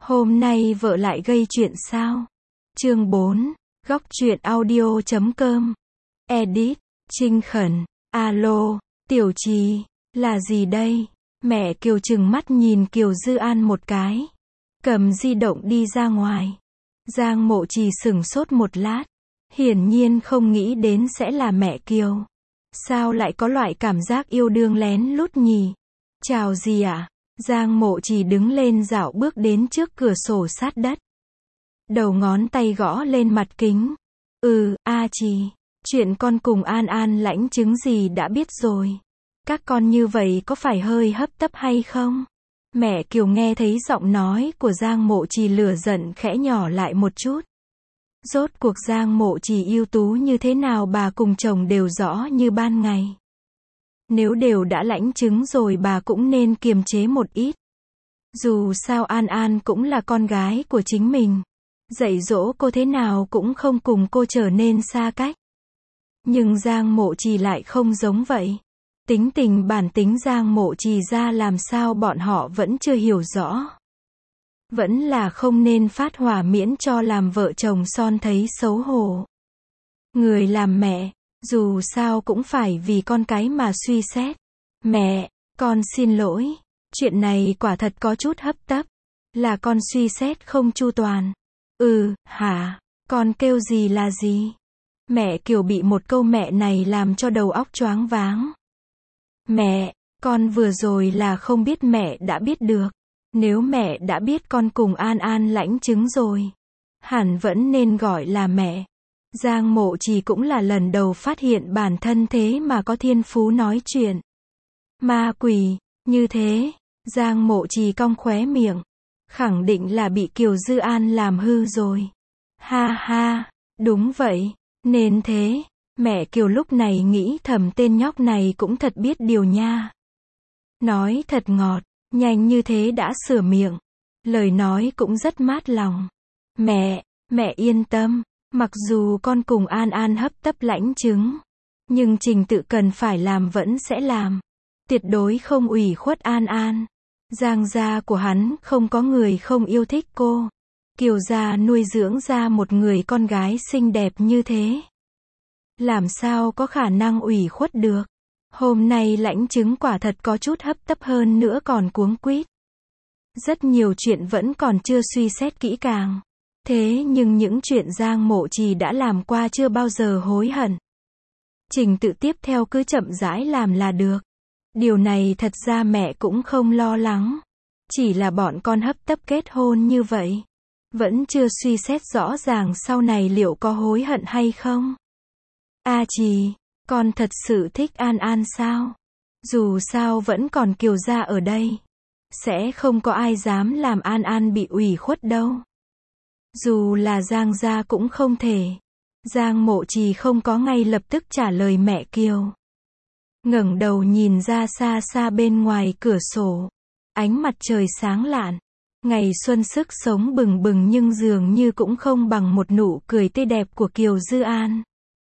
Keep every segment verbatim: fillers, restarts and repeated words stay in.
Hôm nay vợ lại gây chuyện sao? Chương bốn, góc truyện audio chấm com. Edit, Trinh Khẩn, alo, Tiểu Trì, là gì đây? Mẹ Kiều trừng mắt nhìn Kiều Dư An một cái. Cầm di động đi ra ngoài. Giang Mộ Trì sửng sốt một lát. Hiển nhiên không nghĩ đến sẽ là mẹ Kiều. Sao lại có loại cảm giác yêu đương lén lút nhỉ? Chào gì ạ? À? Giang Mộ Trì đứng lên dạo bước đến trước cửa sổ sát đất. Đầu ngón tay gõ lên mặt kính. Ừ, A Trì, chuyện con cùng An An lãnh chứng gì đã biết rồi. Các con như vậy có phải hơi hấp tấp hay không? Mẹ Kiều nghe thấy giọng nói của Giang Mộ Trì lửa giận khẽ nhỏ lại một chút. Rốt cuộc Giang Mộ Trì ưu tú như thế nào bà cùng chồng đều rõ như ban ngày. Nếu đều đã lãnh chứng rồi bà cũng nên kiềm chế một ít. Dù sao An An cũng là con gái của chính mình. Dạy dỗ cô thế nào cũng không cùng cô trở nên xa cách. Nhưng Giang Mộ Trì lại không giống vậy. Tính tình bản tính Giang Mộ Trì ra làm sao bọn họ vẫn chưa hiểu rõ. Vẫn là không nên phát hỏa miễn cho làm vợ chồng son thấy xấu hổ. Người làm mẹ, dù sao cũng phải vì con cái mà suy xét. Mẹ, con xin lỗi. Chuyện này quả thật có chút hấp tấp. Là con suy xét không chu toàn. Ừ, hả? Con kêu gì là gì? Mẹ Kiều bị một câu mẹ này làm cho đầu óc choáng váng. Mẹ, con vừa rồi là không biết mẹ đã biết được. Nếu mẹ đã biết con cùng An An lãnh chứng rồi, hẳn vẫn nên gọi là mẹ. Giang Mộ Trì cũng là lần đầu phát hiện bản thân thế mà có thiên phú nói chuyện. Ma quỷ, như thế, Giang Mộ Trì cong khóe miệng. Khẳng định là bị Kiều Dư An làm hư rồi. Ha ha, đúng vậy, nên thế. Mẹ Kiều lúc này nghĩ thầm tên nhóc này cũng thật biết điều nha. Nói thật ngọt, nhanh như thế đã sửa miệng. Lời nói cũng rất mát lòng. Mẹ, mẹ yên tâm, mặc dù con cùng An An hấp tấp lãnh chứng, nhưng trình tự cần phải làm vẫn sẽ làm. Tuyệt đối không ủy khuất An An. Giang gia của hắn không có người không yêu thích cô. Kiều gia nuôi dưỡng ra một người con gái xinh đẹp như thế. Làm sao có khả năng ủy khuất được. Hôm nay lãnh chứng quả thật có chút hấp tấp hơn nữa còn cuống quýt. Rất nhiều chuyện vẫn còn chưa suy xét kỹ càng. Thế nhưng những chuyện Giang Mộ Trì đã làm qua chưa bao giờ hối hận. Trình tự tiếp theo cứ chậm rãi làm là được. Điều này thật ra mẹ cũng không lo lắng. Chỉ là bọn con hấp tấp kết hôn như vậy. Vẫn chưa suy xét rõ ràng sau này liệu có hối hận hay không. A Trì, con thật sự thích An An sao? Dù sao vẫn còn Kiều gia ở đây. Sẽ không có ai dám làm An An bị ủy khuất đâu. Dù là Giang gia cũng không thể. Giang Mộ Trì không có ngay lập tức trả lời mẹ Kiều. Ngẩng đầu nhìn ra xa xa bên ngoài cửa sổ. Ánh mặt trời sáng lạn. Ngày xuân sức sống bừng bừng nhưng dường như cũng không bằng một nụ cười tươi đẹp của Kiều Dư An.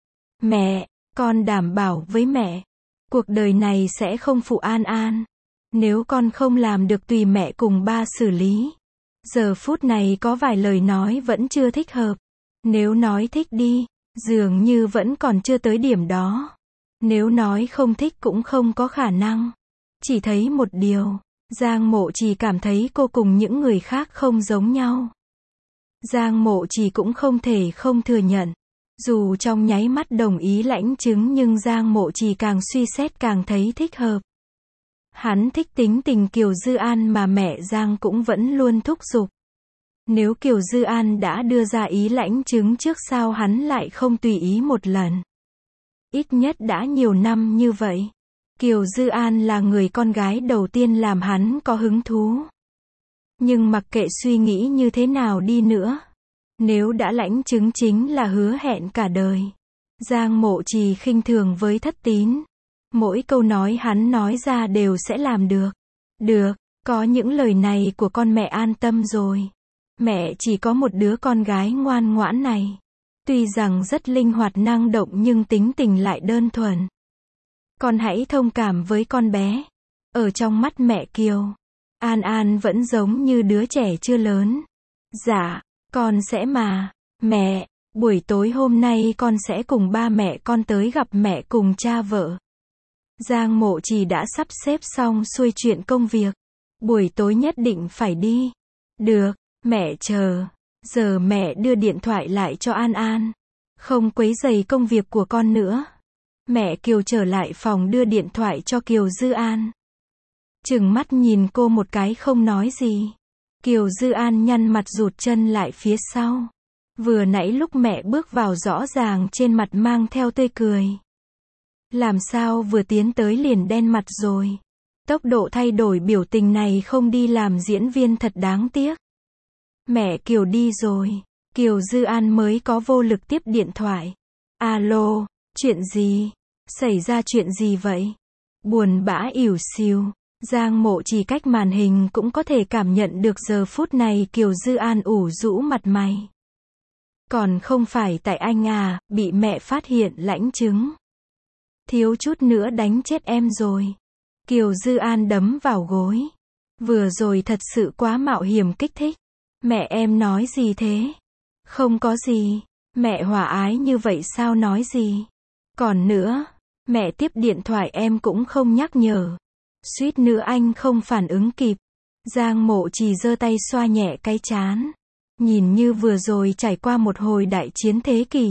Mẹ, con đảm bảo với mẹ. Cuộc đời này sẽ không phụ An An. Nếu con không làm được tùy mẹ cùng ba xử lý. Giờ phút này có vài lời nói vẫn chưa thích hợp. Nếu nói thích đi, dường như vẫn còn chưa tới điểm đó. Nếu nói không thích cũng không có khả năng. Chỉ thấy một điều, Giang Mộ Trì cảm thấy cô cùng những người khác không giống nhau. Giang Mộ Trì cũng không thể không thừa nhận. Dù trong nháy mắt đồng ý lãnh chứng nhưng Giang Mộ Trì càng suy xét càng thấy thích hợp. Hắn thích tính tình Kiều Dư An mà mẹ Giang cũng vẫn luôn thúc giục. Nếu Kiều Dư An đã đưa ra ý lãnh chứng trước sao hắn lại không tùy ý một lần. Ít nhất đã nhiều năm như vậy. Kiều Dư An là người con gái đầu tiên làm hắn có hứng thú. Nhưng mặc kệ suy nghĩ như thế nào đi nữa. Nếu đã lãnh chứng chính là hứa hẹn cả đời. Giang Mộ Trì khinh thường với Thất Tín. Mỗi câu nói hắn nói ra đều sẽ làm được. Được, có những lời này của con mẹ an tâm rồi. Mẹ chỉ có một đứa con gái ngoan ngoãn này. Tuy rằng rất linh hoạt năng động nhưng tính tình lại đơn thuần. Con hãy thông cảm với con bé. Ở trong mắt mẹ Kiều, An An vẫn giống như đứa trẻ chưa lớn. Dạ, con sẽ mà. Mẹ, buổi tối hôm nay con sẽ cùng ba mẹ con tới gặp mẹ cùng cha vợ. Giang Mộ Trì đã sắp xếp xong xuôi chuyện công việc. Buổi tối nhất định phải đi. Được, mẹ chờ. Giờ mẹ đưa điện thoại lại cho An An. Không quấy rầy công việc của con nữa. Mẹ Kiều trở lại phòng đưa điện thoại cho Kiều Dư An. Trừng mắt nhìn cô một cái không nói gì. Kiều Dư An nhăn mặt rụt chân lại phía sau. Vừa nãy lúc mẹ bước vào rõ ràng trên mặt mang theo tươi cười. Làm sao vừa tiến tới liền đen mặt rồi. Tốc độ thay đổi biểu tình này không đi làm diễn viên thật đáng tiếc. Mẹ Kiều đi rồi. Kiều Dư An mới có vô lực tiếp điện thoại. Alo, chuyện gì? Xảy ra chuyện gì vậy? Buồn bã ỉu xìu. Giang Mộ Trì cách màn hình cũng có thể cảm nhận được giờ phút này Kiều Dư An ủ rũ mặt mày. Còn không phải tại anh à, bị mẹ phát hiện lãnh chứng. Thiếu chút nữa đánh chết em rồi. Kiều Dư An đấm vào gối. Vừa rồi thật sự quá mạo hiểm kích thích. Mẹ em nói gì thế? Không có gì. Mẹ hòa ái như vậy sao nói gì? Còn nữa, mẹ tiếp điện thoại em cũng không nhắc nhở. Suýt nữa anh không phản ứng kịp. Giang Mộ Trì giơ tay xoa nhẹ cái trán. Nhìn như vừa rồi trải qua một hồi đại chiến thế kỷ.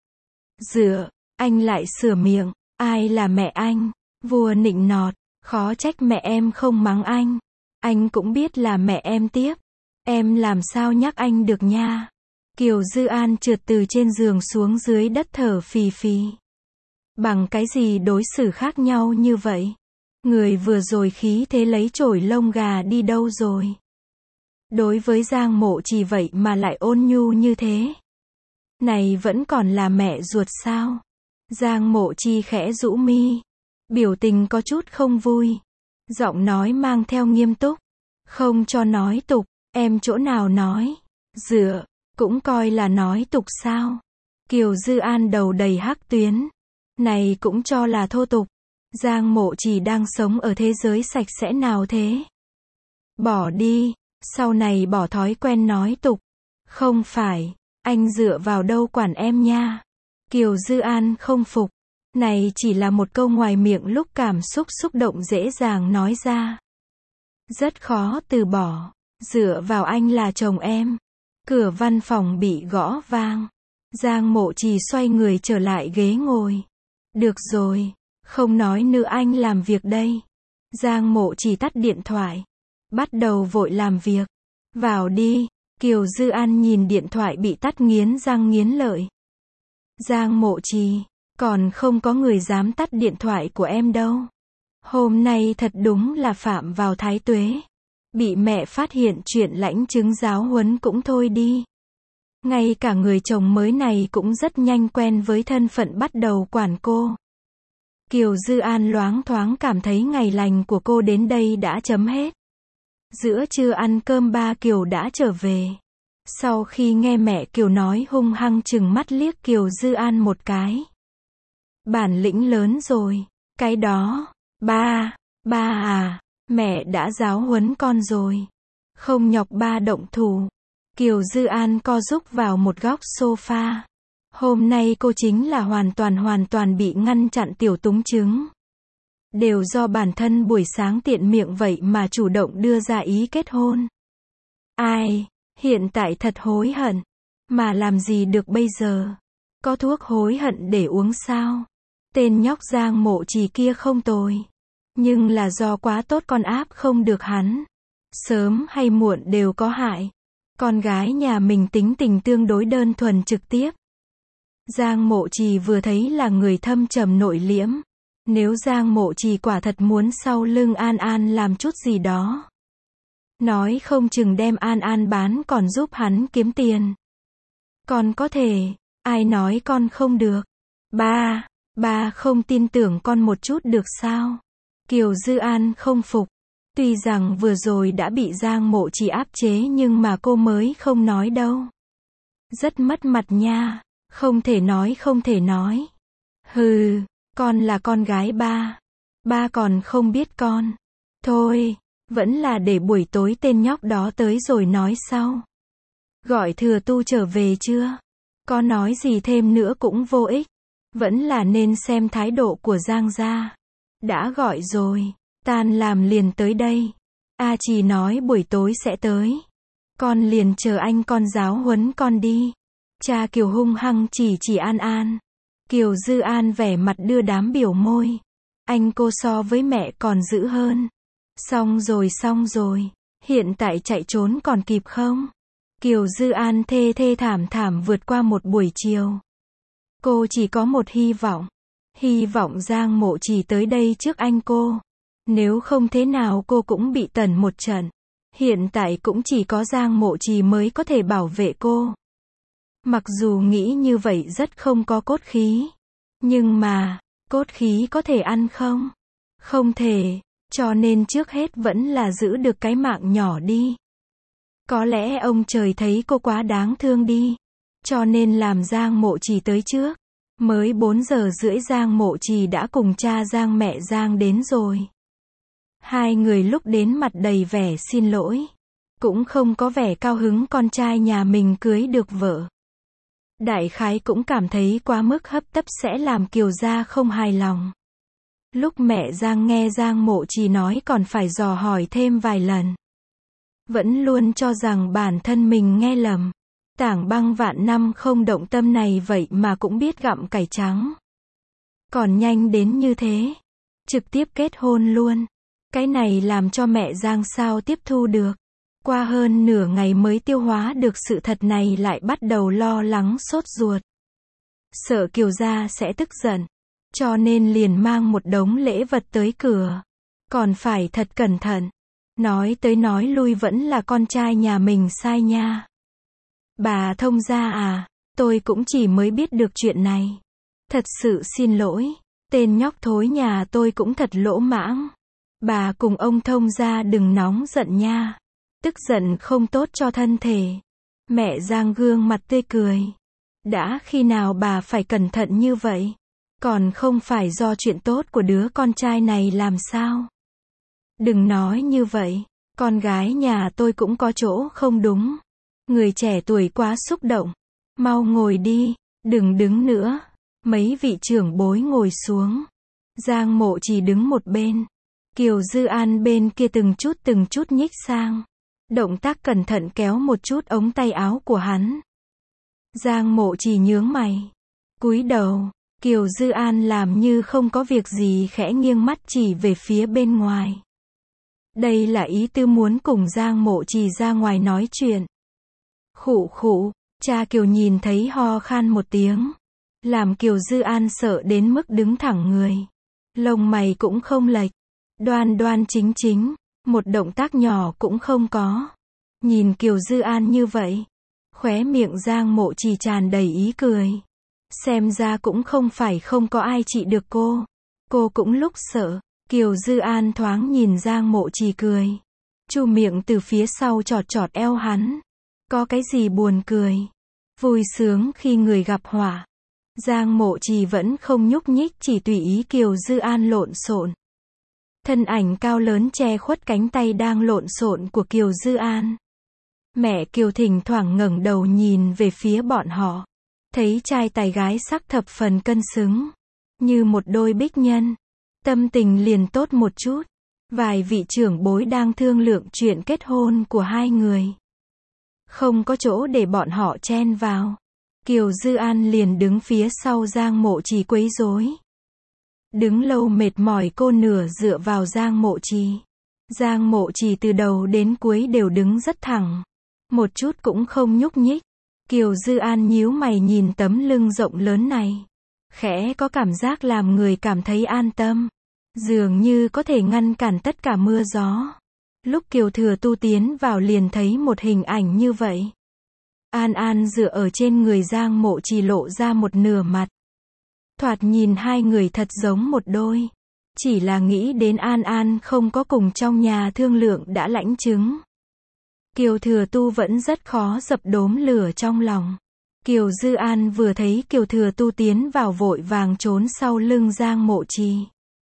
Dựa, anh lại sửa miệng. Ai là mẹ anh? Vua nịnh nọt. Khó trách mẹ em không mắng anh. Anh cũng biết là mẹ em tiếp. Em làm sao nhắc anh được nha. Kiều Dư An trượt từ trên giường xuống dưới đất thở phì phì. Bằng cái gì đối xử khác nhau như vậy? Người vừa rồi khí thế lấy chổi lông gà đi đâu rồi? Đối với Giang Mộ Trì vậy mà lại ôn nhu như thế. Này vẫn còn là mẹ ruột sao? Giang Mộ Trì khẽ rũ mi. Biểu tình có chút không vui. Giọng nói mang theo nghiêm túc. Không cho nói tục, em chỗ nào nói? Dựa, cũng coi là nói tục sao? Kiều Dư An đầu đầy hắc tuyến. Này cũng cho là thô tục. Giang Mộ Trì đang sống ở thế giới sạch sẽ nào thế? Bỏ đi, sau này bỏ thói quen nói tục. Không phải, anh dựa vào đâu quản em nha. Kiều Dư An không phục. Này chỉ là một câu ngoài miệng lúc cảm xúc xúc động dễ dàng nói ra. Rất khó từ bỏ. Dựa vào anh là chồng em. Cửa văn phòng bị gõ vang. Giang Mộ Trì xoay người trở lại ghế ngồi. Được rồi, không nói nữa anh làm việc đây. Giang Mộ Trì tắt điện thoại. Bắt đầu vội làm việc. Vào đi. Kiều Dư An nhìn điện thoại bị tắt nghiến răng nghiến lợi. Giang Mộ Trì, còn không có người dám tắt điện thoại của em đâu. Hôm nay thật đúng là phạm vào thái tuế. Bị mẹ phát hiện chuyện lãnh chứng giáo huấn cũng thôi đi. Ngay cả người chồng mới này cũng rất nhanh quen với thân phận bắt đầu quản cô. Kiều Dư An loáng thoáng cảm thấy ngày lành của cô đến đây đã chấm hết. Giữa trưa ăn cơm ba Kiều đã trở về. Sau khi nghe mẹ Kiều nói hung hăng chừng mắt liếc Kiều Dư An một cái. Bản lĩnh lớn rồi. Cái đó, ba, ba à, mẹ đã giáo huấn con rồi. Không nhọc ba động thủ. Kiều Dư An co rúc vào một góc sofa. Hôm nay cô chính là hoàn toàn hoàn toàn bị ngăn chặn tiểu túng chứng. Đều do bản thân buổi sáng tiện miệng vậy mà chủ động đưa ra ý kết hôn. Ai, hiện tại thật hối hận. Mà làm gì được bây giờ? Có thuốc hối hận để uống sao? Tên nhóc Giang Mộ Trì kia không tồi. Nhưng là do quá tốt con áp không được hắn. Sớm hay muộn đều có hại. Con gái nhà mình tính tình tương đối đơn thuần trực tiếp. Giang Mộ Trì vừa thấy là người thâm trầm nội liễm. Nếu Giang Mộ Trì quả thật muốn sau lưng An An làm chút gì đó. Nói không chừng đem An An bán còn giúp hắn kiếm tiền. Con có thể, ai nói con không được? Ba, ba không tin tưởng con một chút được sao? Kiều Dư An không phục. Tuy rằng vừa rồi đã bị Giang Mộ Trì áp chế nhưng mà cô mới không nói đâu. Rất mất mặt nha. Không thể nói không thể nói. Hừ, con là con gái ba. Ba còn không biết con. Thôi, Vẫn là để buổi tối tên nhóc đó tới rồi nói sau. Gọi Thừa Tu trở về chưa? Có nói gì thêm nữa cũng vô ích. Vẫn là nên xem thái độ của Giang gia. Đã gọi rồi, tan làm liền tới đây. A Trì nói buổi tối sẽ tới. Con liền chờ anh con giáo huấn con đi. Cha Kiều hung hăng chỉ chỉ An An. Kiều Dư An vẻ mặt đưa đám biểu môi. Anh cô so với mẹ còn dữ hơn. Xong rồi xong rồi. Hiện tại chạy trốn còn kịp không? Kiều Dư An thê thê thảm thảm vượt qua một buổi chiều. Cô chỉ có một hy vọng. Hy vọng Giang Mộ Trì tới đây trước anh cô. Nếu không thế nào cô cũng bị tẩn một trận. Hiện tại cũng chỉ có Giang Mộ Trì mới có thể bảo vệ cô. Mặc dù nghĩ như vậy rất không có cốt khí. Nhưng mà, cốt khí có thể ăn không? Không thể, cho nên trước hết vẫn là giữ được cái mạng nhỏ đi. Có lẽ ông trời thấy cô quá đáng thương đi. Cho nên làm Giang Mộ Trì tới trước. Mới bốn giờ rưỡi Giang Mộ Trì đã cùng cha Giang mẹ Giang đến rồi. Hai người lúc đến mặt đầy vẻ xin lỗi. Cũng không có vẻ cao hứng con trai nhà mình cưới được vợ. Đại khái cũng cảm thấy quá mức hấp tấp sẽ làm Kiều gia không hài lòng. Lúc mẹ Giang nghe Giang Mộ Trì nói còn phải dò hỏi thêm vài lần. Vẫn luôn cho rằng bản thân mình nghe lầm. Tảng Băng vạn năm không động tâm này vậy mà cũng biết gặm cải trắng. Còn nhanh đến như thế. Trực tiếp kết hôn luôn. Cái này làm cho mẹ Giang sao tiếp thu được. Qua hơn nửa ngày mới tiêu hóa được sự thật này lại bắt đầu lo lắng sốt ruột. Sợ Kiều gia sẽ tức giận. Cho nên liền mang một đống lễ vật tới cửa. Còn phải thật cẩn thận. Nói tới nói lui vẫn là con trai nhà mình sai nha. Bà thông gia à, tôi cũng chỉ mới biết được chuyện này. Thật sự xin lỗi, tên nhóc thối nhà tôi cũng thật lỗ mãng. Bà cùng ông thông gia đừng nóng giận nha. Tức giận không tốt cho thân thể. Mẹ Giang gương mặt tươi cười. Đã khi nào bà phải cẩn thận như vậy? Còn không phải do chuyện tốt của đứa con trai này làm sao? Đừng nói như vậy, con gái nhà tôi cũng có chỗ không đúng. Người trẻ tuổi quá xúc động. Mau ngồi đi, đừng đứng nữa. Mấy vị trưởng bối ngồi xuống. Giang Mộ Trì đứng một bên. Kiều Dư An bên kia từng chút từng chút nhích sang. Động tác cẩn thận kéo một chút ống tay áo của hắn. Giang Mộ Trì nhướng mày. Cúi đầu. Kiều Dư An làm như không có việc gì khẽ nghiêng mắt chỉ về phía bên ngoài. Đây là ý tư muốn cùng Giang Mộ Trì ra ngoài nói chuyện. Khụ khụ, cha Kiều nhìn thấy ho khan một tiếng. Làm Kiều Dư An sợ đến mức đứng thẳng người. Lông mày cũng không lệch. Đoan đoan chính chính. Một động tác nhỏ cũng không có. Nhìn Kiều Dư An như vậy. Khóe miệng Giang Mộ Trì tràn đầy ý cười. Xem ra cũng không phải không có ai trị được cô. Cô cũng lúc sợ. Kiều Dư An thoáng nhìn Giang Mộ Trì cười. Chu miệng từ phía sau chọt chọt eo hắn. Có cái gì buồn cười. Vui sướng khi người gặp họa. Giang Mộ Trì vẫn không nhúc nhích chỉ tùy ý Kiều Dư An lộn xộn. Thân ảnh cao lớn che khuất cánh tay đang lộn xộn của Kiều Dư An. Mẹ Kiều thỉnh thoảng ngẩng đầu nhìn về phía bọn họ. Thấy trai tài gái sắc thập phần cân xứng. Như một đôi bích nhân. Tâm tình liền tốt một chút. Vài vị trưởng bối đang thương lượng chuyện kết hôn của hai người. Không có chỗ để bọn họ chen vào. Kiều Dư An liền đứng phía sau Giang Mộ Trì quấy rối. Đứng lâu mệt mỏi cô nửa dựa vào Giang Mộ Trì. Giang Mộ Trì từ đầu đến cuối đều đứng rất thẳng. Một chút cũng không nhúc nhích. Kiều Dư An nhíu mày nhìn tấm lưng rộng lớn này. Khẽ có cảm giác làm người cảm thấy an tâm. Dường như có thể ngăn cản tất cả mưa gió. Lúc Kiều Thừa Tu tiến vào liền thấy một hình ảnh như vậy. An An dựa ở trên người Giang Mộ Trì lộ ra một nửa mặt. Thoạt nhìn hai người thật giống một đôi. Chỉ là nghĩ đến An An không có cùng trong nhà thương lượng đã lãnh chứng. Kiều Thừa Tu vẫn rất khó dập đốm lửa trong lòng. Kiều Dư An vừa thấy Kiều Thừa Tu tiến vào vội vàng trốn sau lưng Giang Mộ Trì.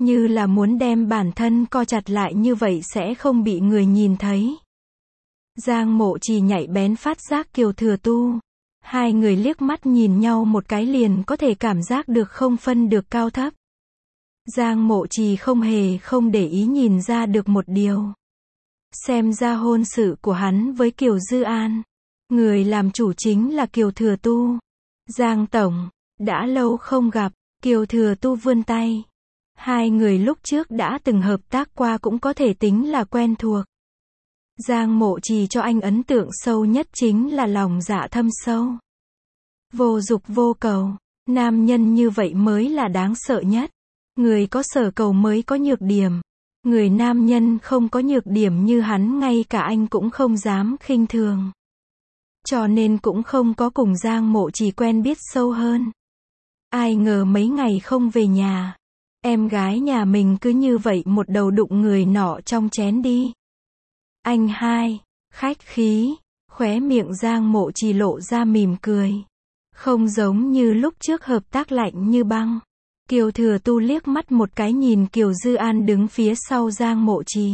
như là muốn đem bản thân co chặt lại như vậy sẽ không bị người nhìn thấy. Giang Mộ Trì nhạy bén phát giác Kiều Thừa Tu. Hai người liếc mắt nhìn nhau một cái liền có thể cảm giác được không phân được cao thấp. Giang Mộ Trì không hề không để ý nhìn ra được một điều. Xem ra hôn sự của hắn với Kiều Dư An, người làm chủ chính là Kiều Thừa Tu. Giang Tổng, đã lâu không gặp, Kiều Thừa Tu vươn tay. Hai người lúc trước đã từng hợp tác qua cũng có thể tính là quen thuộc. Giang Mộ Trì cho anh ấn tượng sâu nhất chính là lòng dạ thâm sâu. Vô dục vô cầu, nam nhân như vậy mới là đáng sợ nhất. Người có sở cầu mới có nhược điểm. Người nam nhân không có nhược điểm như hắn ngay cả anh cũng không dám khinh thường. Cho nên cũng không có cùng Giang Mộ Trì quen biết sâu hơn. Ai ngờ mấy ngày không về nhà, em gái nhà mình cứ như vậy một đầu đụng người nọ trong chén đi. Anh hai, khách khí, khóe miệng Giang Mộ Trì lộ ra mỉm cười. Không giống như lúc trước hợp tác lạnh như băng. Kiều Thừa Tu liếc mắt một cái nhìn Kiều Dư An đứng phía sau Giang Mộ Trì.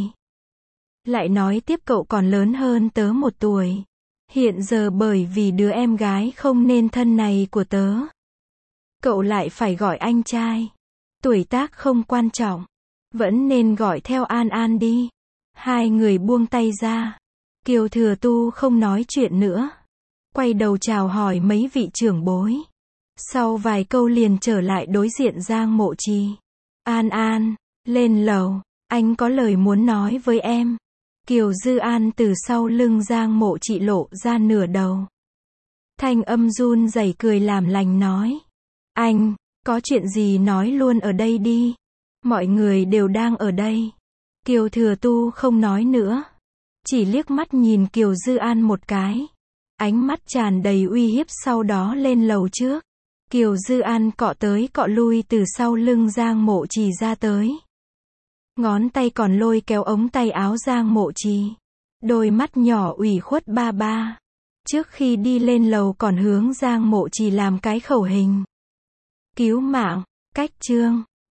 Lại nói tiếp cậu còn lớn hơn tớ một tuổi. Hiện giờ bởi vì đứa em gái không nên thân này của tớ, cậu lại phải gọi anh trai. Tuổi tác không quan trọng, vẫn nên gọi theo An An đi. Hai người buông tay ra. Kiều Thừa Tu không nói chuyện nữa. Quay đầu chào hỏi mấy vị trưởng bối. Sau vài câu liền trở lại đối diện Giang Mộ Trì. An An, lên lầu, anh có lời muốn nói với em. Kiều Dư An từ sau lưng Giang Mộ Trì lộ ra nửa đầu. Thanh âm run rẩy cười làm lành nói. Anh, có chuyện gì nói luôn ở đây đi. Mọi người đều đang ở đây. Kiều Thừa Tu không nói nữa. Chỉ liếc mắt nhìn Kiều Dư An một cái. Ánh mắt tràn đầy uy hiếp sau đó lên lầu trước. Kiều Dư An cọ tới cọ lui từ sau lưng Giang Mộ Trì ra tới. Ngón tay còn lôi kéo ống tay áo Giang Mộ Trì. Đôi mắt nhỏ ủy khuất ba ba. Trước khi đi lên lầu còn hướng Giang Mộ Trì làm cái khẩu hình. Cứu mạng, cách chương.